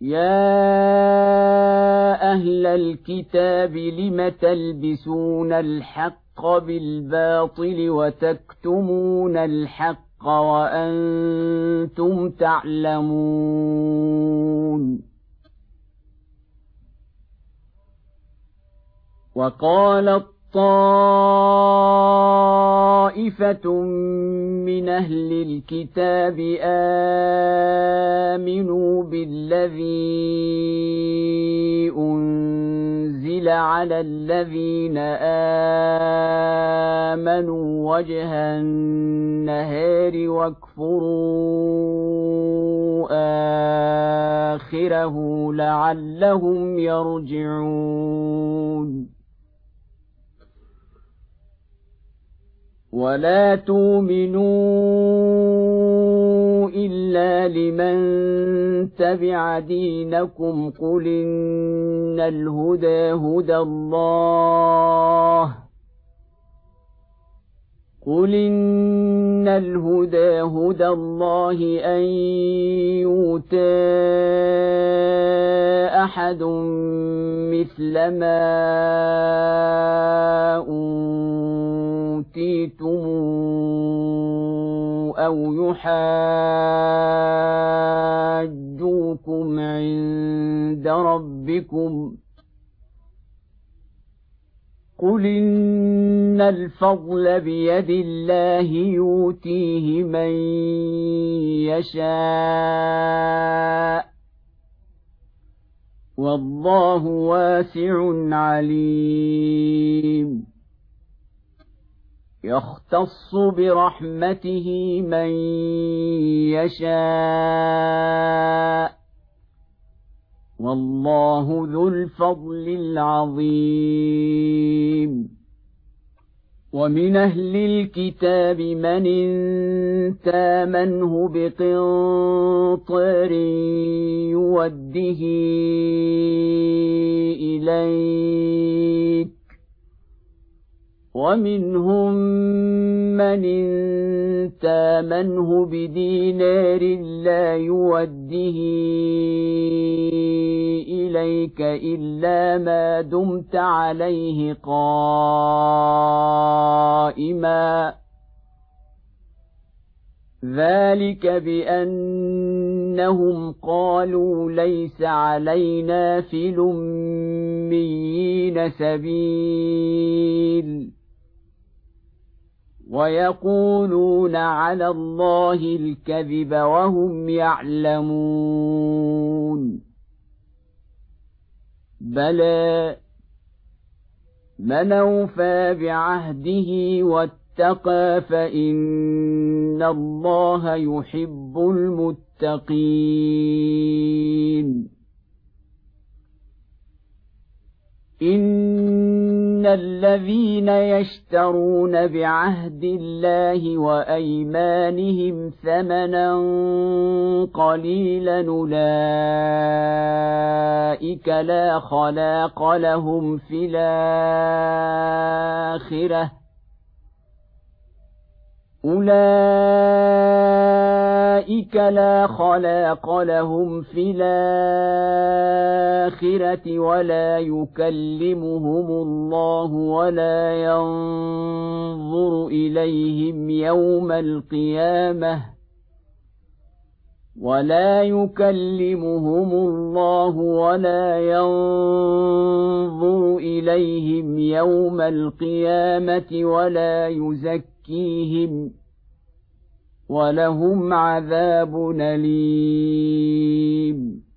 يا أهل الكتاب لم تلبسون الحق بالباطل وتكتمون الحق وأنتم تعلمون. وقالت طائفة من أهل الكتاب آمنوا بالذي أنزل على الذين آمنوا وجه النهار واكفروا آخره لعلهم يرجعون. ولا تؤمنوا إلا لمن تبع دينكم قل إن الهدى هدى الله أن يؤتى أحد مثل ما أوتيتم أو يحاجوكم عند ربكم قل إن الفضل بيد الله يؤتيه من يشاء والله واسع عليم. يختص برحمته من يشاء والله ذو الفضل العظيم. ومن أهل الكتاب من إن تامنه بقنطار يوده إليك ومنهم من إن تامنه بدينار لا يوده إليك إلا ما دمت عليه قائما ذلك بأنهم قالوا ليس علينا في الأميين سبيل ويقولون على الله الكذب وهم يعلمون. بلى من أوفى بعهده واتقى فإن الله يحب المتقين. إن الذين يشترون بعهد الله وأيمانهم ثمنا قليلا أولئك لا خلاق لهم في الآخرة ولا يكلمهم الله ولا ينظر إليهم يوم القيامة ولا يزكيهم ولهم عذاب أليم.